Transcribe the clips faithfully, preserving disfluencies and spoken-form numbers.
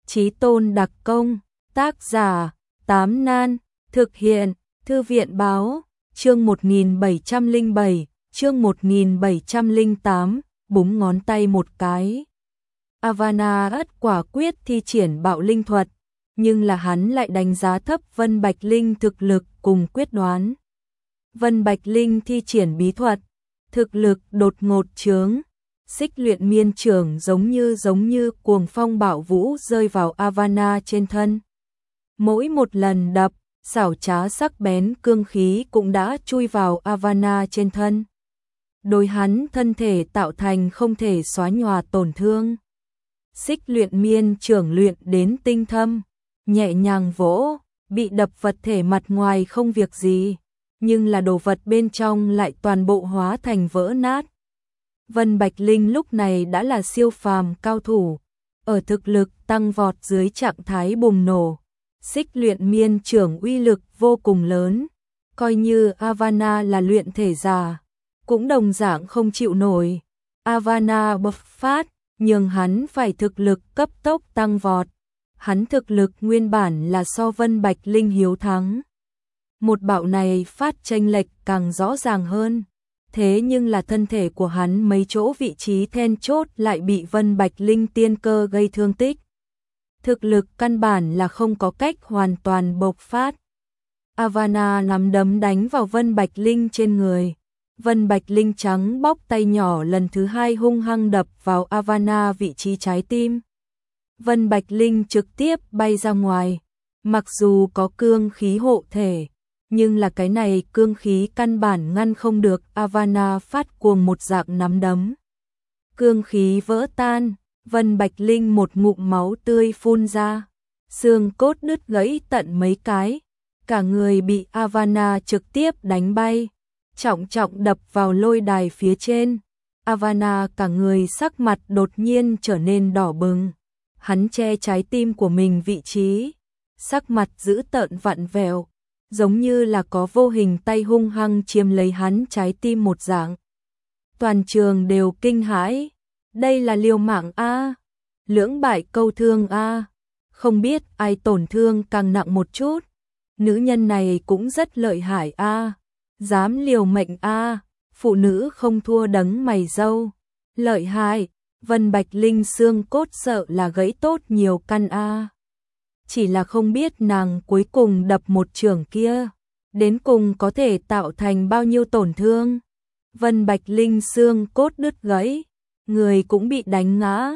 Chí tôn đặc công, tác giả, Tám Nan, thực hiện, Thư viện báo, chương một nghìn bảy trăm lẻ bảy, chương một nghìn bảy trăm lẻ tám, búng ngón tay một cái. Avana ất quả quyết thi triển bạo linh thuật, nhưng là hắn lại đánh giá thấp Vân Bạch Linh thực lực cùng quyết đoán. Vân Bạch Linh thi triển bí thuật, thực lực đột ngột chướng, xích luyện miên trưởng giống như giống như cuồng phong bạo vũ rơi vào Avana trên thân. Mỗi một lần đập, xảo trá sắc bén cương khí cũng đã chui vào Avana trên thân. Đối hắn thân thể tạo thành không thể xóa nhòa tổn thương. Xích luyện miên trưởng luyện đến tinh thâm, nhẹ nhàng vỗ, bị đập vật thể mặt ngoài không việc gì, nhưng là đồ vật bên trong lại toàn bộ hóa thành vỡ nát. Vân Bạch Linh lúc này đã là siêu phàm cao thủ, ở thực lực tăng vọt dưới trạng thái bùng nổ. Xích luyện miên trưởng uy lực vô cùng lớn, coi như Avana là luyện thể giả, cũng đồng dạng không chịu nổi. Avana bộc phát, nhưng hắn phải thực lực cấp tốc tăng vọt. Hắn thực lực nguyên bản là so Vân Bạch Linh hiếu thắng. Một bạo này phát chênh lệch càng rõ ràng hơn. Thế nhưng là thân thể của hắn mấy chỗ vị trí then chốt lại bị Vân Bạch Linh tiên cơ gây thương tích. Thực lực căn bản là không có cách hoàn toàn bộc phát. Avana nắm đấm đánh vào Vân Bạch Linh trên người. Vân Bạch Linh trắng bóc tay nhỏ lần thứ hai hung hăng đập vào Avana vị trí trái tim. Vân Bạch Linh trực tiếp bay ra ngoài. Mặc dù có cương khí hộ thể, nhưng là cái này cương khí căn bản ngăn không được Avana phát cuồng một dạng nắm đấm. Cương khí vỡ tan, Vân Bạch Linh một ngụm máu tươi phun ra, xương cốt đứt gãy tận mấy cái, cả người bị Avana trực tiếp đánh bay, trọng trọng đập vào lôi đài phía trên. Avana cả người sắc mặt đột nhiên trở nên đỏ bừng, hắn che trái tim của mình vị trí, sắc mặt dữ tợn vặn vẹo, giống như là có vô hình tay hung hăng chiếm lấy hắn trái tim một dạng. Toàn trường đều kinh hãi, đây là liều mạng a, lưỡng bại câu thương a, không biết ai tổn thương càng nặng một chút. Nữ nhân này cũng rất lợi hại a, dám liều mệnh a, phụ nữ không thua đấng mày râu, lợi hại. Vân Bạch Linh xương cốt sợ là gãy tốt nhiều căn a. Chỉ là không biết nàng cuối cùng đập một chưởng kia, đến cùng có thể tạo thành bao nhiêu tổn thương. Vân Bạch Linh xương cốt đứt gãy, người cũng bị đánh ngã.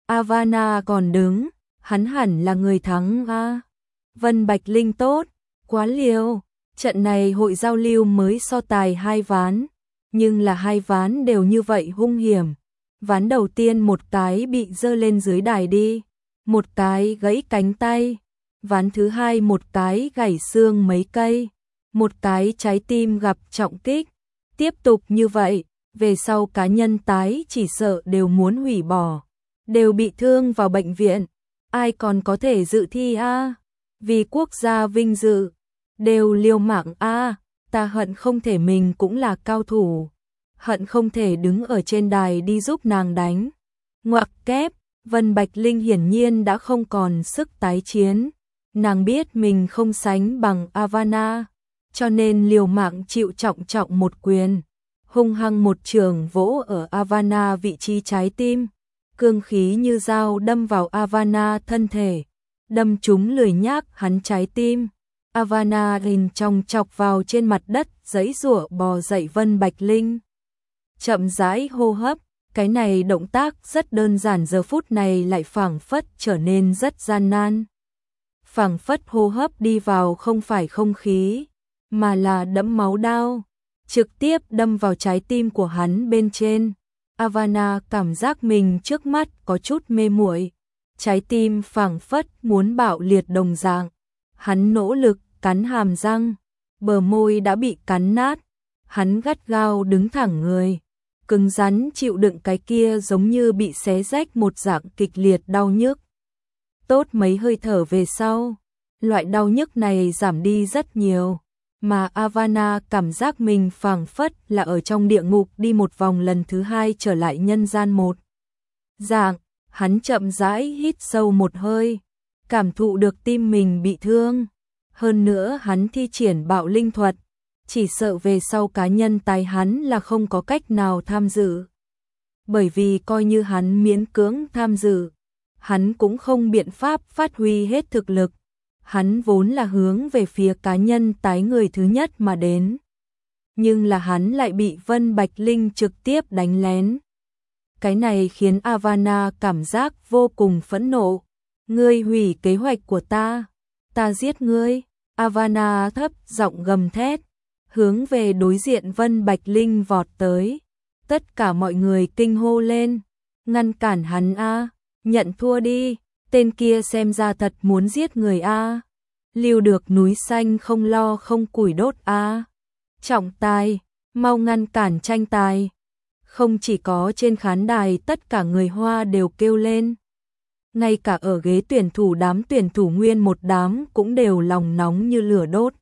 Avana còn đứng, hắn hẳn là người thắng a. Vân Bạch Linh tốt, quá liều. Trận này hội giao lưu mới so tài hai ván, nhưng là hai ván đều như vậy hung hiểm. Ván đầu tiên một cái bị giơ lên dưới đài đi, một cái gãy cánh tay. Ván thứ hai một cái gãy xương mấy cây, một cái trái tim gặp trọng kích. Tiếp tục như vậy, về sau cá nhân tái chỉ sợ đều muốn hủy bỏ, đều bị thương vào bệnh viện, ai còn có thể dự thi a? Vì quốc gia vinh dự, đều liều mạng a, ta hận không thể mình cũng là cao thủ, hận không thể đứng ở trên đài đi giúp nàng đánh. Ngoặc kép, Vân Bạch Linh hiển nhiên đã không còn sức tái chiến. Nàng biết mình không sánh bằng Avana, cho nên liều mạng chịu trọng trọng một quyền, hung hăng một trường vỗ ở Avana vị trí trái tim, cương khí như dao đâm vào Avana thân thể, đâm trúng lười nhác hắn trái tim. Avana hình trong chọc vào trên mặt đất, giãy giụa bò dậy. Vân Bạch Linh chậm rãi hô hấp, cái này động tác rất đơn giản giờ phút này lại phảng phất trở nên rất gian nan. Phảng phất hô hấp đi vào không phải không khí, mà là đẫm máu đao, trực tiếp đâm vào trái tim của hắn bên trên. Avana cảm giác mình trước mắt có chút mê muội, trái tim phảng phất muốn bạo liệt đồng dạng. Hắn nỗ lực cắn hàm răng, bờ môi đã bị cắn nát, hắn gắt gao đứng thẳng người, cứng rắn chịu đựng cái kia giống như bị xé rách một dạng kịch liệt đau nhức. Tốt mấy hơi thở về sau, loại đau nhức này giảm đi rất nhiều, mà Avana cảm giác mình phảng phất là ở trong địa ngục đi một vòng lần thứ hai trở lại nhân gian một dạng. Hắn chậm rãi hít sâu một hơi, cảm thụ được tim mình bị thương. Hơn nữa hắn thi triển bạo linh thuật, chỉ sợ về sau cá nhân tài hắn là không có cách nào tham dự. Bởi vì coi như hắn miễn cưỡng tham dự, hắn cũng không biện pháp phát huy hết thực lực. Hắn vốn là hướng về phía cá nhân tái người thứ nhất mà đến. Nhưng là hắn lại bị Vân Bạch Linh trực tiếp đánh lén. Cái này khiến Avana cảm giác vô cùng phẫn nộ. Ngươi hủy kế hoạch của ta, ta giết ngươi. Avana thấp giọng gầm thét, hướng về đối diện Vân Bạch Linh vọt tới. Tất cả mọi người kinh hô lên, ngăn cản hắn a, nhận thua đi, tên kia xem ra thật muốn giết người a. Lưu được núi xanh không lo không củi đốt a. Trọng tài, mau ngăn cản tranh tài. Không chỉ có trên khán đài tất cả người Hoa đều kêu lên. Ngay cả ở ghế tuyển thủ đám tuyển thủ nguyên một đám cũng đều lòng nóng như lửa đốt.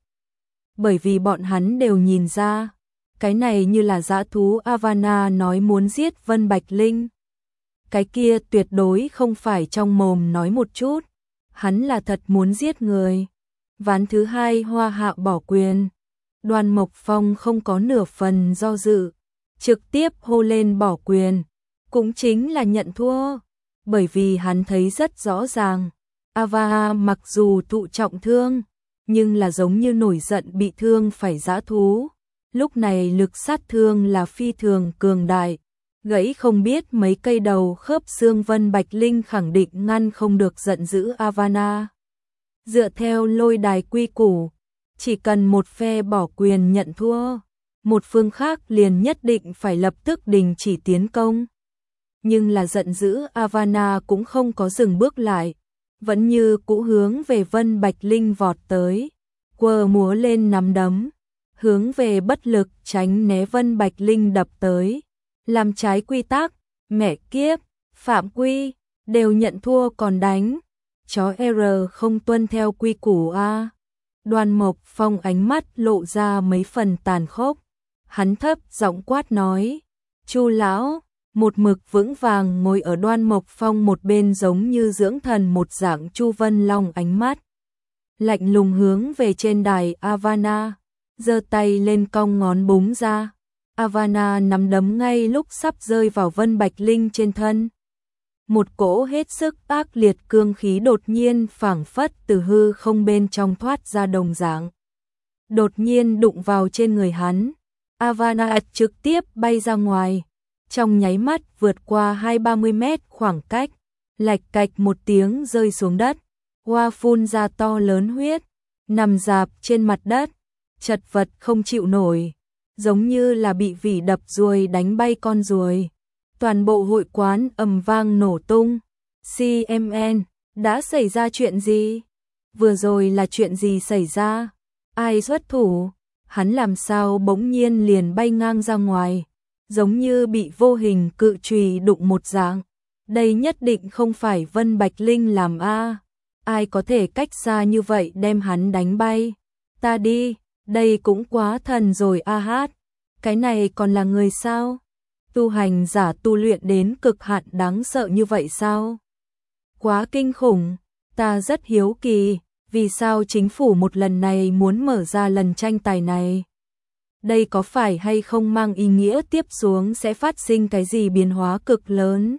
Bởi vì bọn hắn đều nhìn ra, cái này như là dã thú. Avana nói muốn giết Vân Bạch Linh. Cái kia tuyệt đối không phải trong mồm nói một chút, hắn là thật muốn giết người. Ván thứ hai Hoa Hạo bỏ quyền. Đoàn Mộc Phong không có nửa phần do dự, trực tiếp hô lên bỏ quyền, cũng chính là nhận thua. Bởi vì hắn thấy rất rõ ràng, Ava mặc dù thụ trọng thương, nhưng là giống như nổi giận bị thương phải dã thú. Lúc này lực sát thương là phi thường cường đại, gãy không biết mấy cây đầu khớp xương. Vân Bạch Linh khẳng định ngăn không được giận dữ Avana. Dựa theo lôi đài quy củ, chỉ cần một phe bỏ quyền nhận thua, một phương khác liền nhất định phải lập tức đình chỉ tiến công. Nhưng là giận dữ Avana cũng không có dừng bước lại, vẫn như cũ hướng về Vân Bạch Linh vọt tới, quơ múa lên nắm đấm, hướng về bất lực tránh né Vân Bạch Linh đập tới, làm trái quy tắc, mẹ kiếp, phạm quy, đều nhận thua còn đánh, chó R không tuân theo quy củ a. Đoàn Mộc Phong ánh mắt lộ ra mấy phần tàn khốc, hắn thấp giọng quát nói, Chu lão. Một mực vững vàng ngồi ở Đoan Mộc Phong một bên giống như dưỡng thần một dạng Chu Vân Long ánh mắt lạnh lùng hướng về trên đài Avana, giơ tay lên cong ngón búng ra. Avana nắm đấm ngay lúc sắp rơi vào Vân Bạch Linh trên thân. Một cỗ hết sức ác liệt cương khí đột nhiên phảng phất từ hư không bên trong thoát ra đồng dạng. Đột nhiên đụng vào trên người hắn, Avana trực tiếp bay ra ngoài. Trong nháy mắt vượt qua hai ba mươi mét khoảng cách, lạch cạch một tiếng rơi xuống đất, hoa phun ra to lớn huyết, nằm rạp trên mặt đất, chật vật không chịu nổi, giống như là bị vỉ đập ruồi đánh bay con ruồi. Toàn bộ hội quán ầm vang nổ tung. xê em en, đã xảy ra chuyện gì? Vừa rồi là chuyện gì xảy ra? Ai xuất thủ? Hắn làm sao bỗng nhiên liền bay ngang ra ngoài? Giống như bị vô hình cự chùy đụng một dạng. Đây nhất định không phải Vân Bạch Linh làm a. Ai có thể cách xa như vậy đem hắn đánh bay? Ta đi, đây cũng quá thần rồi a hát. Cái này còn là người sao? Tu hành giả tu luyện đến cực hạn đáng sợ như vậy sao? Quá kinh khủng, ta rất hiếu kỳ, vì sao chính phủ một lần này muốn mở ra lần tranh tài này? Đây có phải hay không mang ý nghĩa tiếp xuống sẽ phát sinh cái gì biến hóa cực lớn?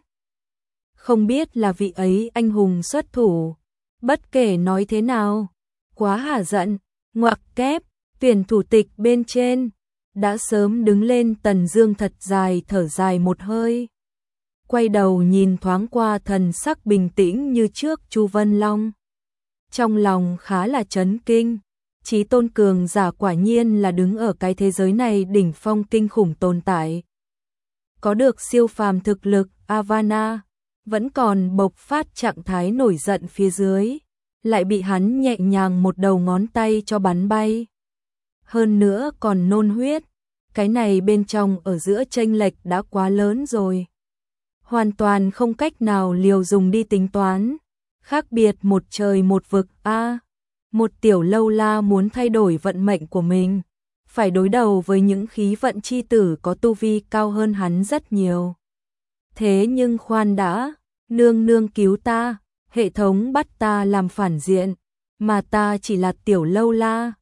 Không biết là vị ấy anh hùng xuất thủ, bất kể nói thế nào, quá hả giận, ngoặc kép, tuyển thủ tịch bên trên, đã sớm đứng lên. Tần Dương thật dài thở dài một hơi, quay đầu nhìn thoáng qua thần sắc bình tĩnh như trước Chu Vân Long. Trong lòng khá là chấn kinh. Chí tôn cường giả quả nhiên là đứng ở cái thế giới này đỉnh phong kinh khủng tồn tại. Có được siêu phàm thực lực, Avana vẫn còn bộc phát trạng thái nổi giận phía dưới, lại bị hắn nhẹ nhàng một đầu ngón tay cho bắn bay. Hơn nữa còn nôn huyết, cái này bên trong ở giữa chênh lệch đã quá lớn rồi. Hoàn toàn không cách nào liều dùng đi tính toán, khác biệt một trời một vực a. Một tiểu lâu la muốn thay đổi vận mệnh của mình, phải đối đầu với những khí vận chi tử có tu vi cao hơn hắn rất nhiều. Thế nhưng khoan đã, nương nương cứu ta, Hệ thống bắt ta làm phản diện, mà ta chỉ là tiểu lâu la.